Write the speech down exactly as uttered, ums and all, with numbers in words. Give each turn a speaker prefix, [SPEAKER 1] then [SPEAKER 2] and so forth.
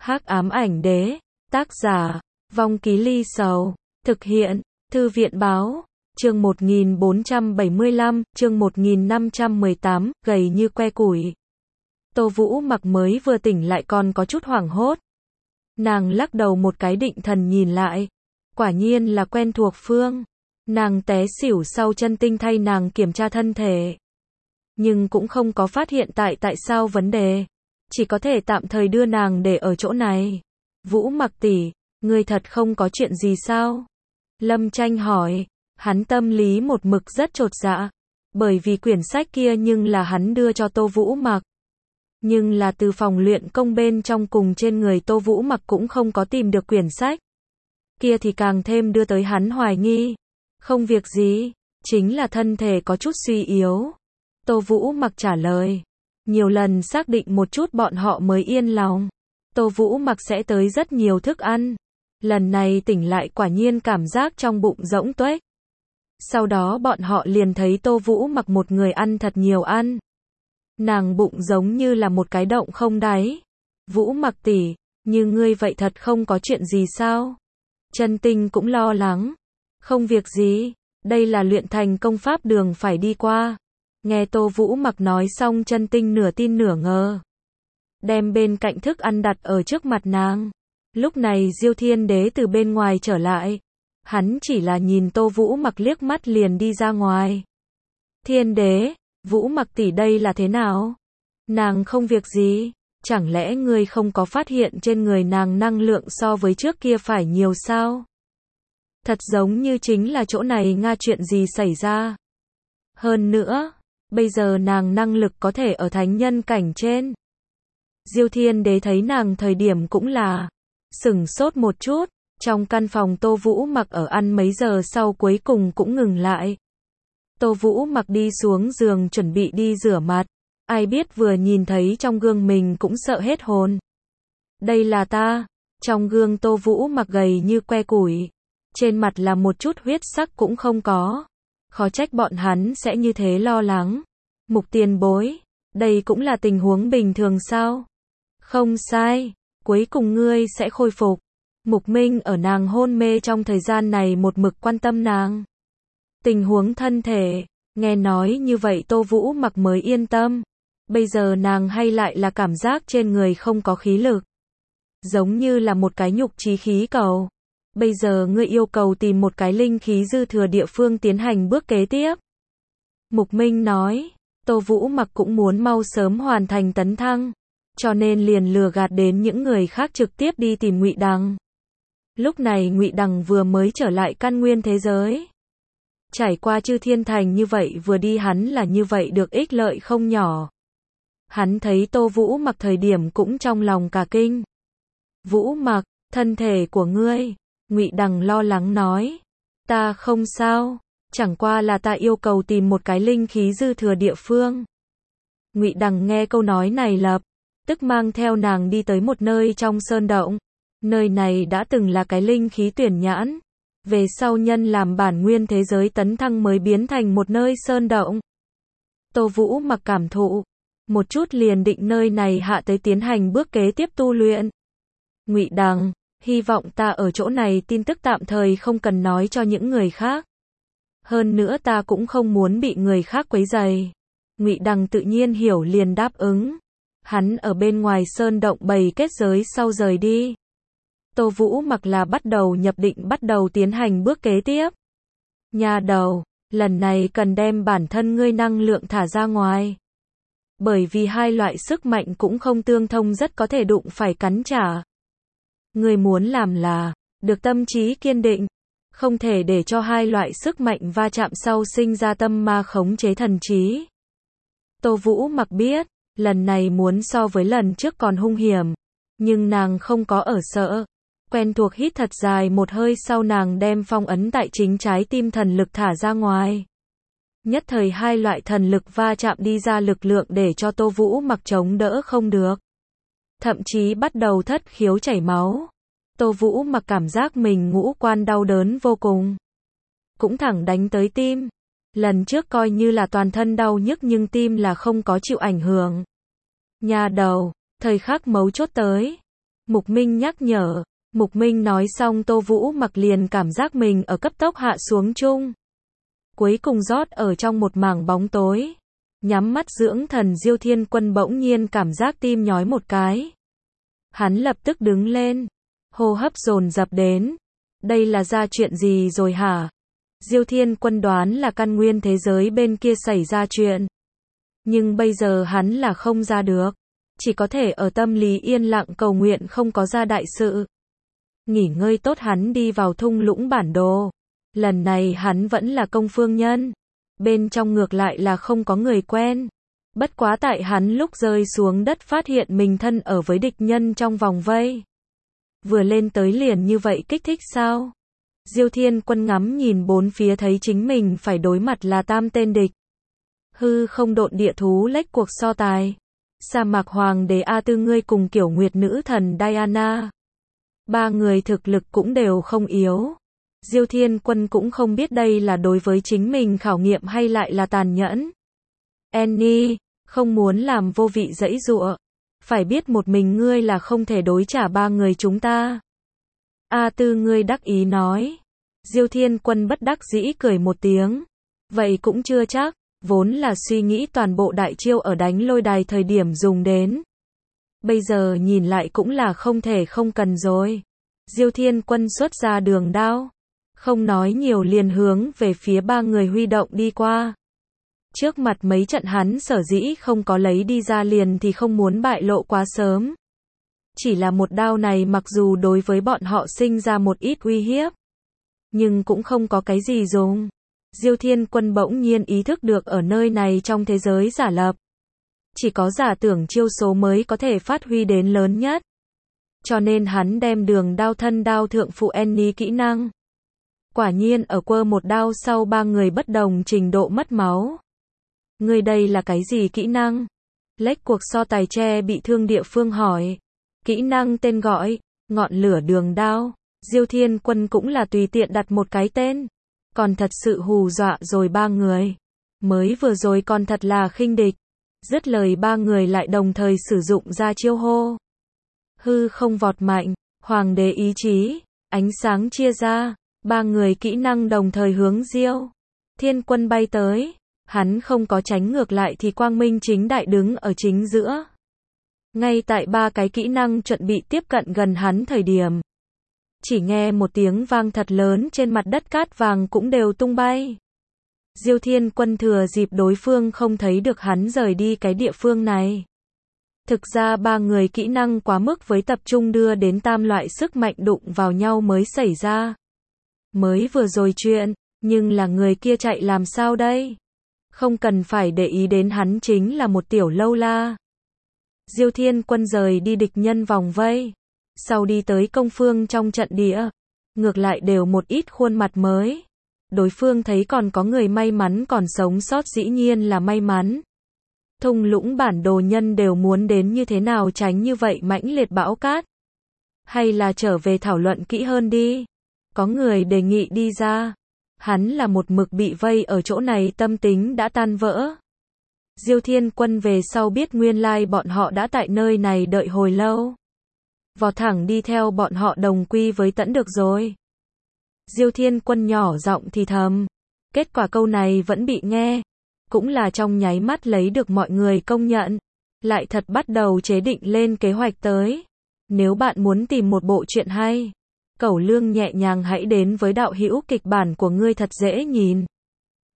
[SPEAKER 1] Hắc ám ảnh đế, tác giả, Vong Ký Ly Sầu, thực hiện, Thư viện báo, chương một nghìn bốn trăm bảy mươi lăm, chương một nghìn năm trăm mười tám, gầy như que củi. Tô Vũ Mặc mới vừa tỉnh lại còn có chút hoảng hốt. Nàng lắc đầu một cái định thần nhìn lại. Quả nhiên là quen thuộc phương. Nàng té xỉu sau chân tinh thay nàng kiểm tra thân thể. Nhưng cũng không có phát hiện tại tại sao vấn đề. Chỉ có thể tạm thời đưa nàng để ở chỗ này. Vũ Mặc tỷ, ngươi thật không có chuyện gì sao? Lâm Tranh hỏi. Hắn tâm lý một mực rất chột dạ. Bởi vì quyển sách kia nhưng là hắn đưa cho Tô Vũ Mặc. Nhưng là từ phòng luyện công bên trong cùng trên người Tô Vũ Mặc cũng không có tìm được quyển sách. Kia thì càng thêm đưa tới hắn hoài nghi. Không việc gì, chính là thân thể có chút suy yếu. Tô Vũ Mặc trả lời. Nhiều lần xác định một chút bọn họ mới yên lòng. Tô Vũ Mặc sẽ tới rất nhiều thức ăn. Lần này tỉnh lại quả nhiên cảm giác trong bụng rỗng tuếch. Sau đó bọn họ liền thấy Tô Vũ Mặc một người ăn thật nhiều ăn. Nàng bụng giống như là một cái động không đáy. Vũ Mặc tỷ, như ngươi vậy thật không có chuyện gì sao? Chân Tinh cũng lo lắng. Không việc gì, đây là luyện thành công pháp đường phải đi qua. Nghe Tô Vũ Mặc nói xong Chân Tinh nửa tin nửa ngờ. Đem bên cạnh thức ăn đặt ở trước mặt nàng. Lúc này Diêu Thiên Đế từ bên ngoài trở lại. Hắn chỉ là nhìn Tô Vũ Mặc liếc mắt liền đi ra ngoài. Thiên Đế, Vũ Mặc tỷ đây là thế nào? Nàng không việc gì, chẳng lẽ ngươi không có phát hiện trên người nàng năng lượng so với trước kia phải nhiều sao? Thật giống như chính là chỗ này nga chuyện gì xảy ra. Hơn nữa, bây giờ nàng năng lực có thể ở thánh nhân cảnh trên. Diêu Thiên Đế thấy nàng thời điểm cũng là sửng sốt một chút. Trong căn phòng Tô Vũ Mặc ở ăn mấy giờ sau cuối cùng cũng ngừng lại. Tô Vũ Mặc đi xuống giường chuẩn bị đi rửa mặt. Ai biết vừa nhìn thấy trong gương mình cũng sợ hết hồn. Đây là ta. Trong gương Tô Vũ Mặc gầy như que củi. Trên mặt là một chút huyết sắc cũng không có. Khó trách bọn hắn sẽ như thế lo lắng. Mục tiền bối. Đây cũng là tình huống bình thường sao? Không sai. Cuối cùng ngươi sẽ khôi phục. Mục Minh ở nàng hôn mê trong thời gian này một mực quan tâm nàng. Tình huống thân thể, nghe nói như vậy Tô Vũ Mặc mới yên tâm. Bây giờ nàng hay lại là cảm giác trên người không có khí lực. Giống như là một cái nhục trí khí cầu. Bây giờ ngươi yêu cầu tìm một cái linh khí dư thừa địa phương tiến hành bước kế tiếp. Mục Minh nói, Tô Vũ Mặc cũng muốn mau sớm hoàn thành tấn thăng. Cho nên liền lừa gạt đến những người khác trực tiếp đi tìm Ngụy Đằng. Lúc này Ngụy Đằng vừa mới trở lại căn nguyên thế giới. Trải qua Chư Thiên Thành như vậy vừa đi hắn là như vậy được ích lợi không nhỏ. Hắn thấy Tô Vũ Mặc thời điểm cũng trong lòng cả kinh. Vũ Mặc, thân thể của ngươi, Ngụy Đằng lo lắng nói. Ta không sao, chẳng qua là ta yêu cầu tìm một cái linh khí dư thừa địa phương. Ngụy Đằng nghe câu nói này lập tức mang theo nàng đi tới một nơi trong sơn động. Nơi này đã từng là cái linh khí tuyển nhãn. Về sau nhân làm bản nguyên thế giới tấn thăng mới biến thành một nơi sơn động. Tô Vũ Mặc cảm thụ. Một chút liền định nơi này hạ tới tiến hành bước kế tiếp tu luyện. Ngụy Đằng, hy vọng ta ở chỗ này tin tức tạm thời không cần nói cho những người khác. Hơn nữa ta cũng không muốn bị người khác quấy rầy. Ngụy Đằng tự nhiên hiểu liền đáp ứng. Hắn ở bên ngoài sơn động bày kết giới sau rời đi. Tô Vũ Mặc là bắt đầu nhập định bắt đầu tiến hành bước kế tiếp. Nhà đầu, lần này cần đem bản thân ngươi năng lượng thả ra ngoài. Bởi vì hai loại sức mạnh cũng không tương thông rất có thể đụng phải cắn trả. Ngươi muốn làm là, được tâm trí kiên định. Không thể để cho hai loại sức mạnh va chạm sau sinh ra tâm ma khống chế thần trí. Tô Vũ Mặc biết, lần này muốn so với lần trước còn hung hiểm. Nhưng nàng không có ở sợ. Quen thuộc hít thật dài một hơi sau nàng đem phong ấn tại chính trái tim thần lực thả ra ngoài. Nhất thời hai loại thần lực va chạm đi ra lực lượng để cho Tô Vũ Mặc chống đỡ không được. Thậm chí bắt đầu thất khiếu chảy máu. Tô Vũ Mặc cảm giác mình ngũ quan đau đớn vô cùng. Cũng thẳng đánh tới tim. Lần trước coi như là toàn thân đau nhức nhưng tim là không có chịu ảnh hưởng. Nhà đầu, thời khắc mấu chốt tới. Mục Minh nhắc nhở. Mục Minh nói xong Tô Vũ Mặc liền cảm giác mình ở cấp tốc hạ xuống chung. Cuối cùng rót ở trong một mảng bóng tối. Nhắm mắt dưỡng thần Diêu Thiên Quân bỗng nhiên cảm giác tim nhói một cái. Hắn lập tức đứng lên. Hô hấp dồn dập đến. Đây là ra chuyện gì rồi hả? Diêu Thiên Quân đoán là căn nguyên thế giới bên kia xảy ra chuyện. Nhưng bây giờ hắn là không ra được. Chỉ có thể ở tâm lý yên lặng cầu nguyện không có ra đại sự. Nghỉ ngơi tốt hắn đi vào thung lũng bản đồ. Lần này hắn vẫn là công phương nhân. Bên trong ngược lại là không có người quen. Bất quá tại hắn lúc rơi xuống đất phát hiện mình thân ở với địch nhân trong vòng vây. Vừa lên tới liền như vậy kích thích sao? Diêu Thiên Quân ngắm nhìn bốn phía thấy chính mình phải đối mặt là tam tên địch. Hư không độn địa thú lách cuộc so tài. Sa mạc hoàng đế A Tư ngươi cùng kiểu nguyệt nữ thần Diana. Ba người thực lực cũng đều không yếu. Diêu Thiên Quân cũng không biết đây là đối với chính mình khảo nghiệm hay lại là tàn nhẫn. Annie, không muốn làm vô vị dãy dụa. Phải biết một mình ngươi là không thể đối trả ba người chúng ta. A Tư ngươi đắc ý nói. Diêu Thiên Quân bất đắc dĩ cười một tiếng. Vậy cũng chưa chắc, vốn là suy nghĩ toàn bộ đại chiêu ở đánh lôi đài thời điểm dùng đến. Bây giờ nhìn lại cũng là không thể không cần rồi. Diêu Thiên Quân xuất ra đường đao. Không nói nhiều liền hướng về phía ba người huy động đi qua. Trước mặt mấy trận hắn sở dĩ không có lấy đi ra liền thì không muốn bại lộ quá sớm. Chỉ là một đao này mặc dù đối với bọn họ sinh ra một ít uy hiếp. Nhưng cũng không có cái gì dùng. Diêu Thiên Quân bỗng nhiên ý thức được ở nơi này trong thế giới giả lập. Chỉ có giả tưởng chiêu số mới có thể phát huy đến lớn nhất. Cho nên hắn đem đường đao thân đao thượng phụ Annie kỹ năng. Quả nhiên ở quơ một đao sau ba người bất đồng trình độ mất máu. Người đây là cái gì kỹ năng? Lách cuộc so tài tre bị thương địa phương hỏi. Kỹ năng tên gọi, ngọn lửa đường đao. Diêu Thiên Quân cũng là tùy tiện đặt một cái tên. Còn thật sự hù dọa rồi ba người. Mới vừa rồi còn thật là khinh địch. Dứt lời ba người lại đồng thời sử dụng ra chiêu hô. Hư không vọt mạnh, hoàng đế ý chí, ánh sáng chia ra. Ba người kỹ năng đồng thời hướng Diêu Thiên Quân bay tới. Hắn không có tránh ngược lại thì quang minh chính đại đứng ở chính giữa. Ngay tại ba cái kỹ năng chuẩn bị tiếp cận gần hắn thời điểm. Chỉ nghe một tiếng vang thật lớn trên mặt đất cát vàng cũng đều tung bay. Diêu Thiên Quân thừa dịp đối phương không thấy được hắn rời đi cái địa phương này. Thực ra ba người kỹ năng quá mức với tập trung đưa đến tam loại sức mạnh đụng vào nhau mới xảy ra. Mới vừa rồi chuyện, nhưng là người kia chạy làm sao đây? Không cần phải để ý đến hắn chính là một tiểu lâu la. Diêu Thiên Quân rời đi địch nhân vòng vây. Sau đi tới công phương trong trận địa. Ngược lại đều một ít khuôn mặt mới. Đối phương thấy còn có người may mắn còn sống sót dĩ nhiên là may mắn. Thung lũng bản đồ nhân đều muốn đến như thế nào tránh như vậy mãnh liệt bão cát. Hay là trở về thảo luận kỹ hơn đi. Có người đề nghị đi ra. Hắn là một mực bị vây ở chỗ này tâm tính đã tan vỡ. Diêu Thiên Quân về sau biết nguyên lai bọn họ đã tại nơi này đợi hồi lâu. Vò thẳng đi theo bọn họ đồng quy với tẫn được rồi. Diêu Thiên Quân nhỏ giọng thì thầm. Kết quả câu này vẫn bị nghe. Cũng là trong nháy mắt lấy được mọi người công nhận. Lại thật bắt đầu chế định lên kế hoạch tới. Nếu bạn muốn tìm một bộ truyện hay, Cẩu Lương nhẹ nhàng hãy đến với đạo hữu kịch bản của ngươi thật dễ nhìn.